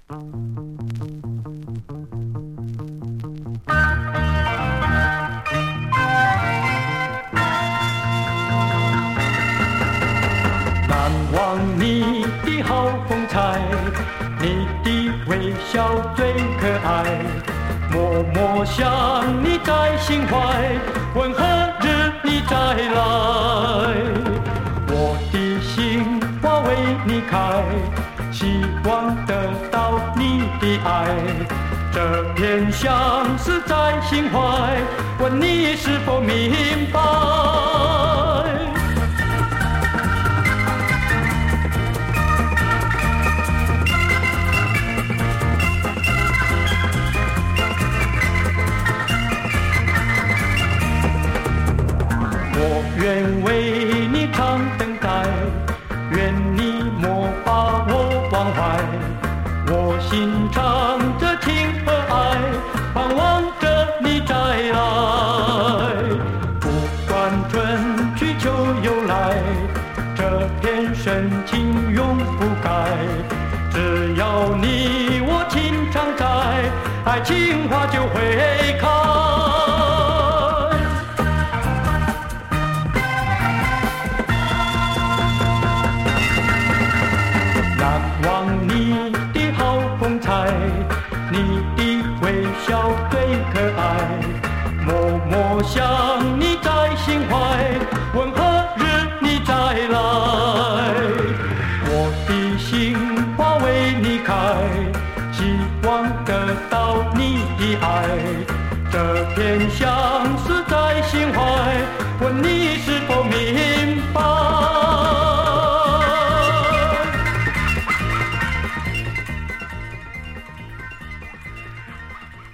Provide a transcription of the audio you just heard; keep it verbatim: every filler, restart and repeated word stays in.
难忘你的好风采，你的微笑最可爱，默默想你在心怀，问何日你再来。我的心花为你开，希望得到你的爱，这片相思在心怀，问你是否明白。我愿为你常等待，愿你莫把我忘怀。我心藏着情和爱，盼望着你再来。不管春去秋又来，这片深情永不改。只要你我情常在，爱情花就会开。难忘你的好风采，你的微笑最可爱，默默想